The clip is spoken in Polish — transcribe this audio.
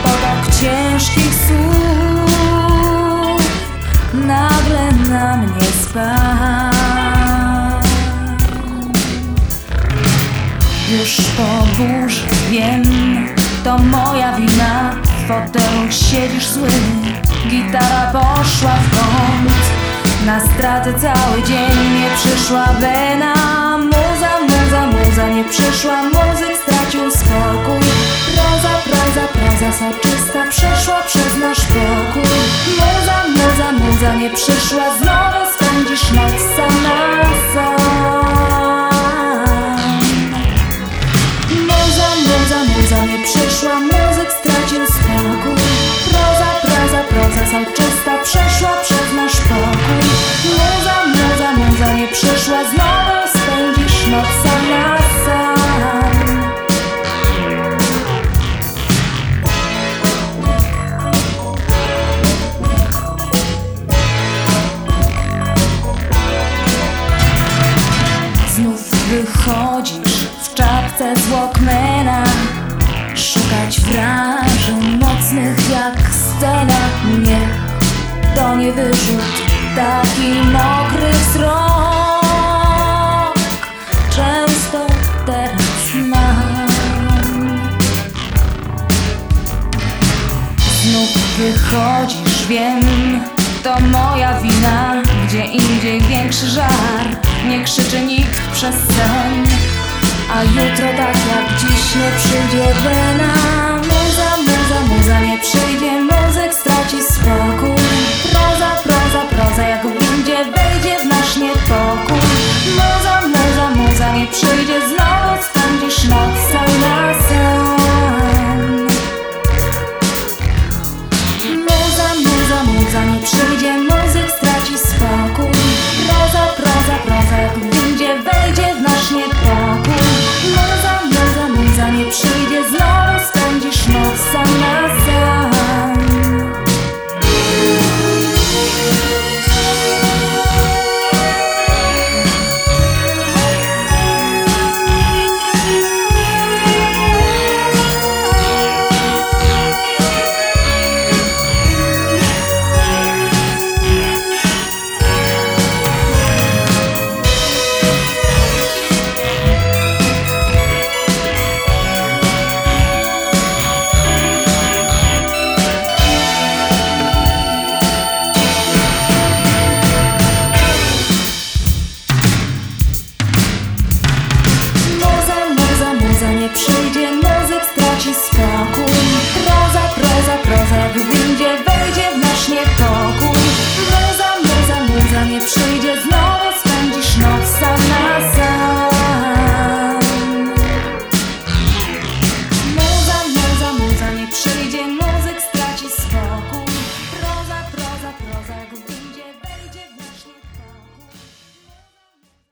potok ciężkich słów nagle na mnie spadł. Już po burzy wiem, to moja wina. W fotelu siedzisz zły, gitara poszła w kąt. Na stratę cały dzień nie przyszła wena. Muza, muza, muza nie przyszła, muzyk stracił spokój. Proza, proza, proza soczysta przeszła przez nasz pokój. Muza, muza, muza nie przyszła, znowu spędzisz noc sam na sam. Muza, muza, muza nie przyszła, muzyk stracił spokój. Proza, proza, proza soczysta przeszła przez nasz pokój. Muza, muza, muza nie przyszła, znowu spędzisz noc sam na sam. Znów wychodzisz w czapce z Walkmana, szukać wrażeń mocnych jak scena. Nie, to nie wyrzut, taki mokry wzrok często teraz mam. Znów wychodzisz, wiem, to moja wina. Gdzie indziej większy żar, nie krzyczy nikt przez sen. A jutro tak jak dziś nie przyjdzie wena.